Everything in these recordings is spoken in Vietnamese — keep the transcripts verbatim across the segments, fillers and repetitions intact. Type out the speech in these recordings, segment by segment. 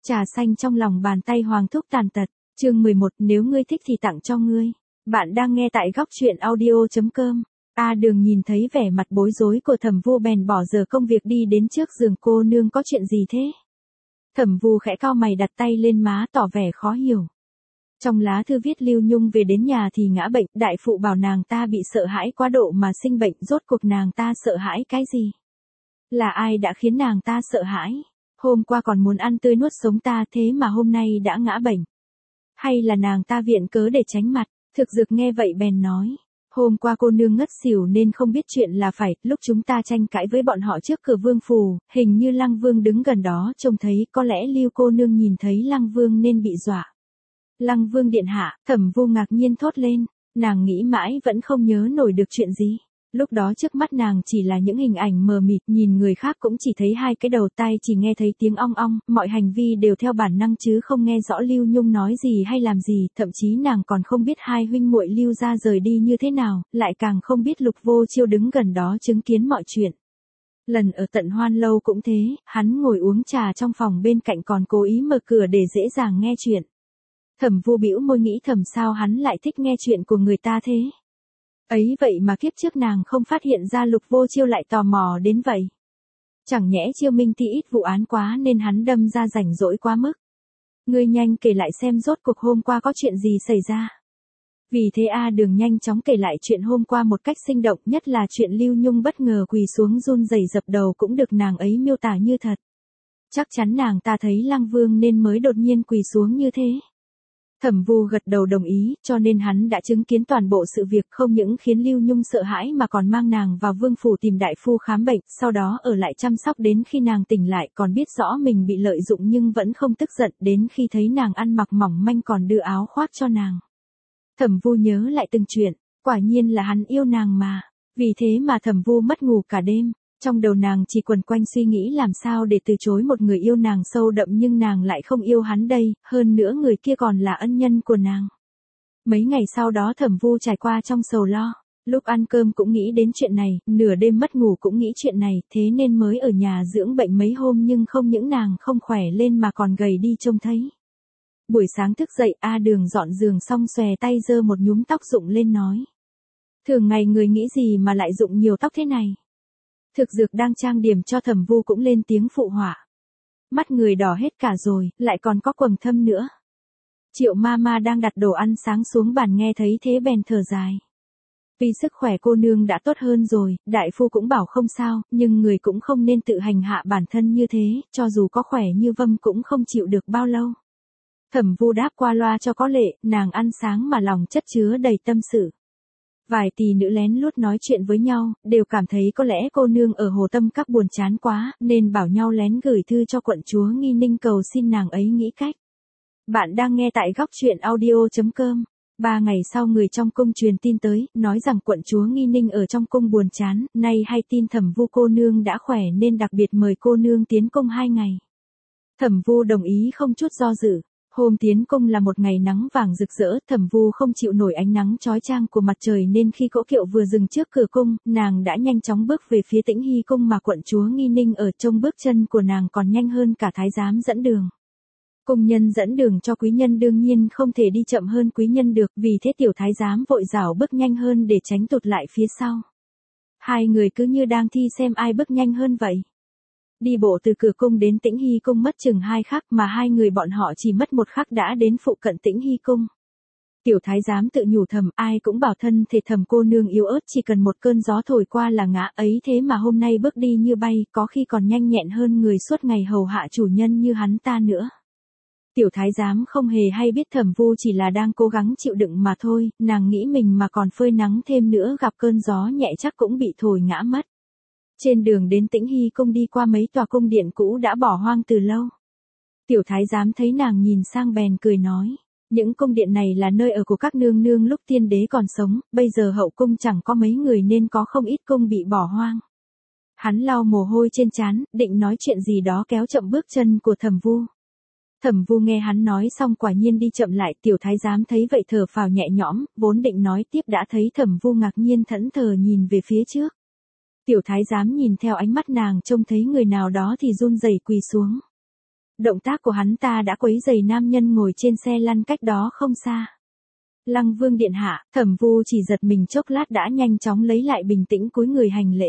Trà xanh trong lòng bàn tay Hoàng thúc tàn tật, chương mười một, nếu ngươi thích thì tặng cho ngươi. Bạn đang nghe tại góc truyện audio.com. A Đường nhìn thấy vẻ mặt bối rối của Thẩm Vu bèn bỏ giờ công việc đi đến trước giường. Cô nương có chuyện gì thế? Thẩm Vu khẽ cau mày đặt tay lên má tỏ vẻ khó hiểu. Trong lá thư viết Lưu Nhung về đến nhà thì ngã bệnh, đại phụ bảo nàng ta bị sợ hãi quá độ mà sinh bệnh, rốt cuộc nàng ta sợ hãi cái gì? Là ai đã khiến nàng ta sợ hãi? Hôm qua còn muốn ăn tươi nuốt sống ta thế mà hôm nay đã ngã bệnh. Hay là nàng ta viện cớ để tránh mặt? Thực Dực nghe vậy bèn nói. Hôm qua cô nương ngất xỉu nên không biết chuyện là phải, lúc chúng ta tranh cãi với bọn họ trước cửa vương phủ, hình như Lăng Vương đứng gần đó trông thấy, có lẽ Lưu cô nương nhìn thấy Lăng Vương nên bị dọa. Lăng Vương điện hạ, Thẩm Vu ngạc nhiên thốt lên, nàng nghĩ mãi vẫn không nhớ nổi được chuyện gì. Lúc đó trước mắt nàng chỉ là những hình ảnh mờ mịt, nhìn người khác cũng chỉ thấy hai cái đầu, tai chỉ nghe thấy tiếng ong ong, mọi hành vi đều theo bản năng chứ không nghe rõ Lưu Nhung nói gì hay làm gì, thậm chí nàng còn không biết hai huynh muội Lưu gia rời đi như thế nào, lại càng không biết Lục Vô Chiêu đứng gần đó chứng kiến mọi chuyện. Lần ở Tận Hoan lâu cũng thế, hắn ngồi uống trà trong phòng bên cạnh còn cố ý mở cửa để dễ dàng nghe chuyện. Thẩm Vu bĩu môi nghĩ thầm sao hắn lại thích nghe chuyện của người ta thế. Ấy vậy mà kiếp trước nàng không phát hiện ra Lục Vô Chiêu lại tò mò đến vậy. Chẳng nhẽ Chiêu Minh Ti ít vụ án quá nên hắn đâm ra rảnh rỗi quá mức. Ngươi nhanh kể lại xem rốt cuộc hôm qua có chuyện gì xảy ra. Vì thế A Đường nhanh chóng kể lại chuyện hôm qua một cách sinh động, nhất là chuyện Lưu Nhung bất ngờ quỳ xuống run rẩy dập đầu cũng được nàng ấy miêu tả như thật. Chắc chắn nàng ta thấy Lăng Vương nên mới đột nhiên quỳ xuống như thế. Thẩm Vu gật đầu đồng ý, cho nên hắn đã chứng kiến toàn bộ sự việc, không những khiến Lưu Nhung sợ hãi mà còn mang nàng vào vương phủ tìm đại phu khám bệnh, sau đó ở lại chăm sóc đến khi nàng tỉnh lại, còn biết rõ mình bị lợi dụng nhưng vẫn không tức giận, đến khi thấy nàng ăn mặc mỏng manh còn đưa áo khoác cho nàng. Thẩm Vu nhớ lại từng chuyện, quả nhiên là hắn yêu nàng mà, vì thế mà Thẩm Vu mất ngủ cả đêm. Trong đầu nàng chỉ quẩn quanh suy nghĩ làm sao để từ chối một người yêu nàng sâu đậm nhưng nàng lại không yêu hắn đây, hơn nữa người kia còn là ân nhân của nàng. Mấy ngày sau đó Thẩm Vu trải qua trong sầu lo, lúc ăn cơm cũng nghĩ đến chuyện này, nửa đêm mất ngủ cũng nghĩ chuyện này, thế nên mới ở nhà dưỡng bệnh mấy hôm nhưng không những nàng không khỏe lên mà còn gầy đi trông thấy. Buổi sáng thức dậy A Đường dọn giường xong xòe tay giơ một nhúm tóc rụng lên nói. Thường ngày người nghĩ gì mà lại rụng nhiều tóc thế này? Thực Dực đang trang điểm cho Thẩm Vu cũng lên tiếng phụ họa. Mắt người đỏ hết cả rồi, lại còn có quầng thâm nữa. Triệu Mama đang đặt đồ ăn sáng xuống bàn nghe thấy thế bèn thở dài. Vì sức khỏe cô nương đã tốt hơn rồi, đại phu cũng bảo không sao, nhưng người cũng không nên tự hành hạ bản thân như thế, cho dù có khỏe như vâm cũng không chịu được bao lâu. Thẩm Vu đáp qua loa cho có lệ, nàng ăn sáng mà lòng chất chứa đầy tâm sự. Vài tỷ nữ lén lút nói chuyện với nhau, đều cảm thấy có lẽ cô nương ở Hồ Tâm Các buồn chán quá, nên bảo nhau lén gửi thư cho quận chúa Nghi Ninh cầu xin nàng ấy nghĩ cách. Bạn đang nghe tại góc truyện audio.com. Ba ngày sau người trong cung truyền tin tới, nói rằng quận chúa Nghi Ninh ở trong cung buồn chán, nay hay tin Thẩm Vu cô nương đã khỏe nên đặc biệt mời cô nương tiến cung hai ngày. Thẩm Vu đồng ý không chút do dự. Hôm tiến cung là một ngày nắng vàng rực rỡ, Thẩm Vu không chịu nổi ánh nắng chói chang của mặt trời nên khi cỗ kiệu vừa dừng trước cửa cung, nàng đã nhanh chóng bước về phía Tĩnh Hy cung mà quận chúa Nghi Ninh ở, trông bước chân của nàng còn nhanh hơn cả thái giám dẫn đường. Cung nhân dẫn đường cho quý nhân đương nhiên không thể đi chậm hơn quý nhân được, vì thế tiểu thái giám vội rảo bước nhanh hơn để tránh tụt lại phía sau. Hai người cứ như đang thi xem ai bước nhanh hơn vậy. Đi bộ từ cửa cung đến Tĩnh Hy cung mất chừng hai khắc mà hai người bọn họ chỉ mất một khắc đã đến phụ cận Tĩnh Hy cung. Tiểu thái giám tự nhủ thầm, ai cũng bảo thân thể Thẩm cô nương yếu ớt chỉ cần một cơn gió thổi qua là ngã ấy, thế mà hôm nay bước đi như bay, có khi còn nhanh nhẹn hơn người suốt ngày hầu hạ chủ nhân như hắn ta nữa. Tiểu thái giám không hề hay biết Thẩm Vu chỉ là đang cố gắng chịu đựng mà thôi, nàng nghĩ mình mà còn phơi nắng thêm nữa gặp cơn gió nhẹ chắc cũng bị thổi ngã mất. Trên đường đến Tĩnh Hy cung đi qua mấy tòa cung điện cũ đã bỏ hoang từ lâu. Tiểu thái giám thấy nàng nhìn sang bèn cười nói, những cung điện này là nơi ở của các nương nương lúc tiên đế còn sống, bây giờ hậu cung chẳng có mấy người nên có không ít cung bị bỏ hoang. Hắn lau mồ hôi trên trán, định nói chuyện gì đó kéo chậm bước chân của Thẩm Vu. Thẩm Vu nghe hắn nói xong quả nhiên đi chậm lại, tiểu thái giám thấy vậy thở phào nhẹ nhõm, vốn định nói tiếp đã thấy Thẩm Vu ngạc nhiên thẫn thờ nhìn về phía trước. Tiểu thái giám nhìn theo ánh mắt nàng trông thấy người nào đó thì run rẩy quỳ xuống. Động tác của hắn ta đã quấy rầy nam nhân ngồi trên xe lăn cách đó không xa. Lăng Vương điện hạ, Thẩm Vu chỉ giật mình chốc lát đã nhanh chóng lấy lại bình tĩnh cúi người hành lễ.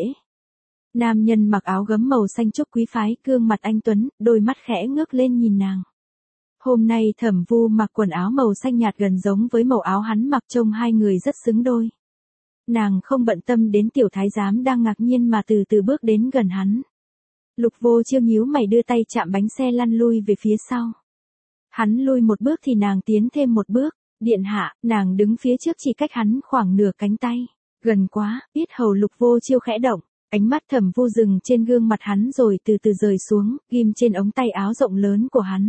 Nam nhân mặc áo gấm màu xanh trúc quý phái, gương mặt anh tuấn, đôi mắt khẽ ngước lên nhìn nàng. Hôm nay Thẩm Vu mặc quần áo màu xanh nhạt gần giống với màu áo hắn mặc, trông hai người rất xứng đôi. Nàng không bận tâm đến tiểu thái giám đang ngạc nhiên mà từ từ bước đến gần hắn. Lục Vô Chiêu nhíu mày đưa tay chạm bánh xe lăn lui về phía sau. Hắn lui một bước thì nàng tiến thêm một bước. Điện hạ, nàng đứng phía trước chỉ cách hắn khoảng nửa cánh tay. Gần quá, yết hầu Lục Vô Chiêu khẽ động. Ánh mắt Thẩm Vu dừng trên gương mặt hắn rồi từ từ rời xuống, ghim trên ống tay áo rộng lớn của hắn.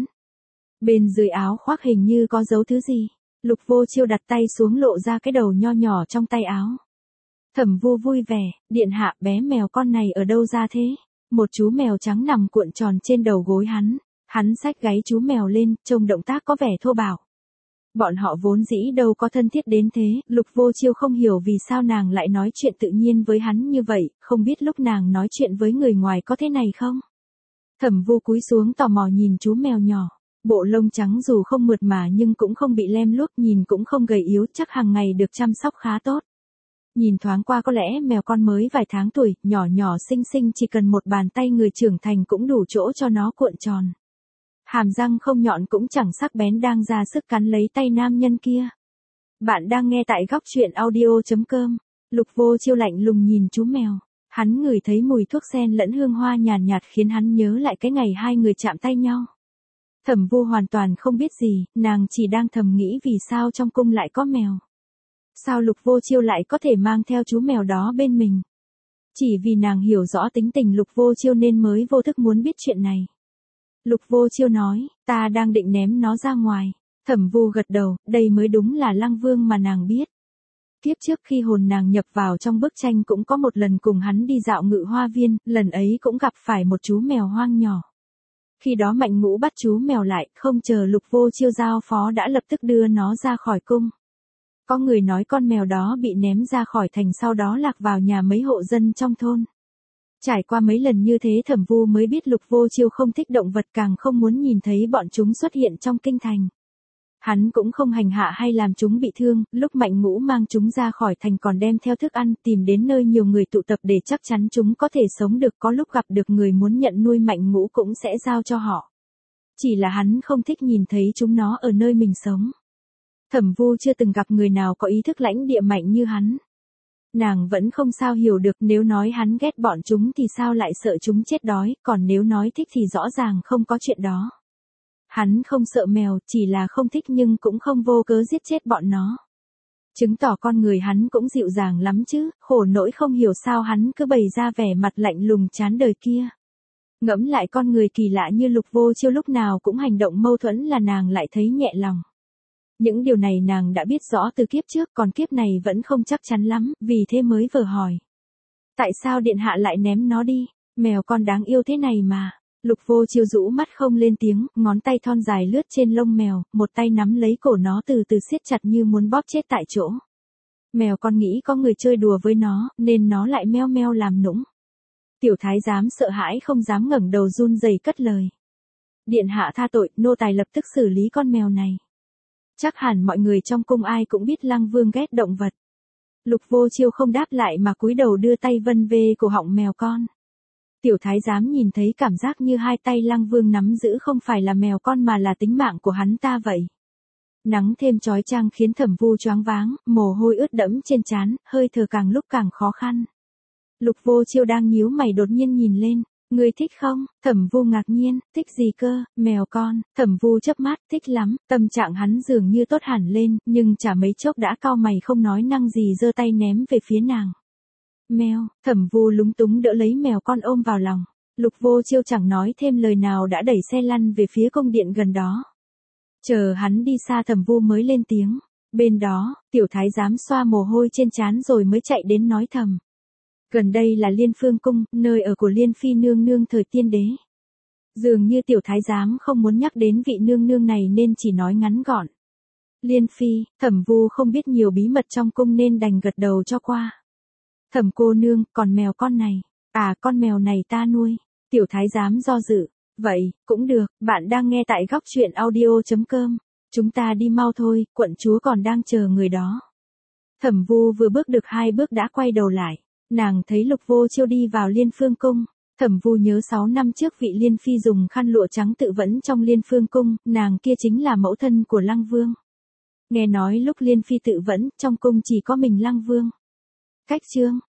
Bên dưới áo khoác hình như có dấu thứ gì. Lục Vô Chiêu đặt tay xuống lộ ra cái đầu nho nhỏ trong tay áo. Thẩm Vu vui vẻ, điện hạ, bé mèo con này ở đâu ra thế? Một chú mèo trắng nằm cuộn tròn trên đầu gối hắn. Hắn xách gáy chú mèo lên, trông động tác có vẻ thô bạo. Bọn họ vốn dĩ đâu có thân thiết đến thế, Lục Vô Chiêu không hiểu vì sao nàng lại nói chuyện tự nhiên với hắn như vậy, không biết lúc nàng nói chuyện với người ngoài có thế này không? Thẩm Vu cúi xuống tò mò nhìn chú mèo nhỏ, bộ lông trắng dù không mượt mà nhưng cũng không bị lem luốc, nhìn cũng không gầy yếu, chắc hàng ngày được chăm sóc khá tốt. Nhìn thoáng qua có lẽ mèo con mới vài tháng tuổi, nhỏ nhỏ xinh xinh, chỉ cần một bàn tay người trưởng thành cũng đủ chỗ cho nó cuộn tròn. Hàm răng không nhọn cũng chẳng sắc bén đang ra sức cắn lấy tay nam nhân kia. Bạn đang nghe tại góc truyện audio chấm com. Lục Vô Chiêu lạnh lùng nhìn chú mèo. Hắn ngửi thấy mùi thuốc sen lẫn hương hoa nhàn nhạt, nhạt khiến hắn nhớ lại cái ngày hai người chạm tay nhau. Thẩm Vu hoàn toàn không biết gì, nàng chỉ đang thầm nghĩ vì sao trong cung lại có mèo. Sao Lục Vô Chiêu lại có thể mang theo chú mèo đó bên mình. Chỉ vì nàng hiểu rõ tính tình Lục Vô Chiêu nên mới vô thức muốn biết chuyện này. Lục Vô Chiêu nói, ta đang định ném nó ra ngoài. Thẩm Vu gật đầu, đây mới đúng là Lăng Vương mà nàng biết. Kiếp trước khi hồn nàng nhập vào trong bức tranh cũng có một lần cùng hắn đi dạo Ngự Hoa Viên, lần ấy cũng gặp phải một chú mèo hoang nhỏ. Khi đó Mạnh Ngũ bắt chú mèo lại, không chờ Lục Vô Chiêu giao phó đã lập tức đưa nó ra khỏi cung. Có người nói con mèo đó bị ném ra khỏi thành sau đó lạc vào nhà mấy hộ dân trong thôn. Trải qua mấy lần như thế Thẩm Vu mới biết Lục Vô Chiêu không thích động vật, càng không muốn nhìn thấy bọn chúng xuất hiện trong kinh thành. Hắn cũng không hành hạ hay làm chúng bị thương, lúc Mạnh Ngũ mang chúng ra khỏi thành còn đem theo thức ăn tìm đến nơi nhiều người tụ tập để chắc chắn chúng có thể sống được, có lúc gặp được người muốn nhận nuôi Mạnh Ngũ cũng sẽ giao cho họ. Chỉ là hắn không thích nhìn thấy chúng nó ở nơi mình sống. Thẩm Vu chưa từng gặp người nào có ý thức lãnh địa mạnh như hắn. Nàng vẫn không sao hiểu được, nếu nói hắn ghét bọn chúng thì sao lại sợ chúng chết đói, còn nếu nói thích thì rõ ràng không có chuyện đó. Hắn không sợ mèo, chỉ là không thích nhưng cũng không vô cớ giết chết bọn nó. Chứng tỏ con người hắn cũng dịu dàng lắm chứ, khổ nỗi không hiểu sao hắn cứ bày ra vẻ mặt lạnh lùng chán đời kia. Ngẫm lại con người kỳ lạ như Lục Vô Chiêu lúc nào cũng hành động mâu thuẫn là nàng lại thấy nhẹ lòng. Những điều này nàng đã biết rõ từ kiếp trước, còn kiếp này vẫn không chắc chắn lắm, vì thế mới vờ hỏi. Tại sao điện hạ lại ném nó đi, mèo con đáng yêu thế này mà. Lục Vô Chiêu rũ mắt không lên tiếng, ngón tay thon dài lướt trên lông mèo, một tay nắm lấy cổ nó từ từ siết chặt như muốn bóp chết tại chỗ. Mèo con nghĩ có người chơi đùa với nó, nên nó lại meo meo làm nũng. Tiểu thái giám sợ hãi không dám ngẩng đầu, run rẩy cất lời. Điện hạ tha tội, nô tài lập tức xử lý con mèo này. Chắc hẳn mọi người trong cung ai cũng biết Lăng Vương ghét động vật. Lục Vô Chiêu không đáp lại mà cúi đầu đưa tay vân về cổ họng mèo con. Tiểu thái giám nhìn thấy cảm giác như hai tay Lăng Vương nắm giữ không phải là mèo con mà là tính mạng của hắn ta vậy. Nắng thêm chói chang khiến Thẩm Vu choáng váng, mồ hôi ướt đẫm trên trán, hơi thở càng lúc càng khó khăn. Lục Vô Chiêu đang nhíu mày đột nhiên nhìn lên. Ngươi thích không? Thẩm Vu ngạc nhiên, thích gì cơ, mèo con. Thẩm Vu chớp mắt, thích lắm. Tâm trạng hắn dường như tốt hẳn lên, nhưng chả mấy chốc đã cau mày không nói năng gì, giơ tay ném về phía nàng. Mèo. Thẩm Vu lúng túng đỡ lấy mèo con ôm vào lòng. Lục Vô Chiêu chẳng nói thêm lời nào đã đẩy xe lăn về phía cung điện gần đó. Chờ hắn đi xa Thẩm Vu mới lên tiếng. Bên đó, tiểu thái giám xoa mồ hôi trên trán rồi mới chạy đến nói thầm. Gần đây là Liên Phương Cung, nơi ở của Liên Phi nương nương thời tiên đế. Dường như tiểu thái giám không muốn nhắc đến vị nương nương này nên chỉ nói ngắn gọn. Liên Phi, Thẩm Vu không biết nhiều bí mật trong cung nên đành gật đầu cho qua. Thẩm cô nương, còn mèo con này. À, con mèo này ta nuôi. Tiểu thái giám do dự. Vậy, cũng được, bạn đang nghe tại góc chuyện audio.com. Chúng ta đi mau thôi, quận chúa còn đang chờ người đó. Thẩm Vu vừa bước được hai bước đã quay đầu lại. Nàng thấy Lục Vô Chiêu đi vào Liên Phương Cung. Thẩm Vu nhớ sáu năm trước vị Liên Phi dùng khăn lụa trắng tự vẫn trong Liên Phương Cung, nàng kia chính là mẫu thân của Lăng Vương. Nghe nói lúc Liên Phi tự vẫn, trong cung chỉ có mình Lăng Vương. Cách chương,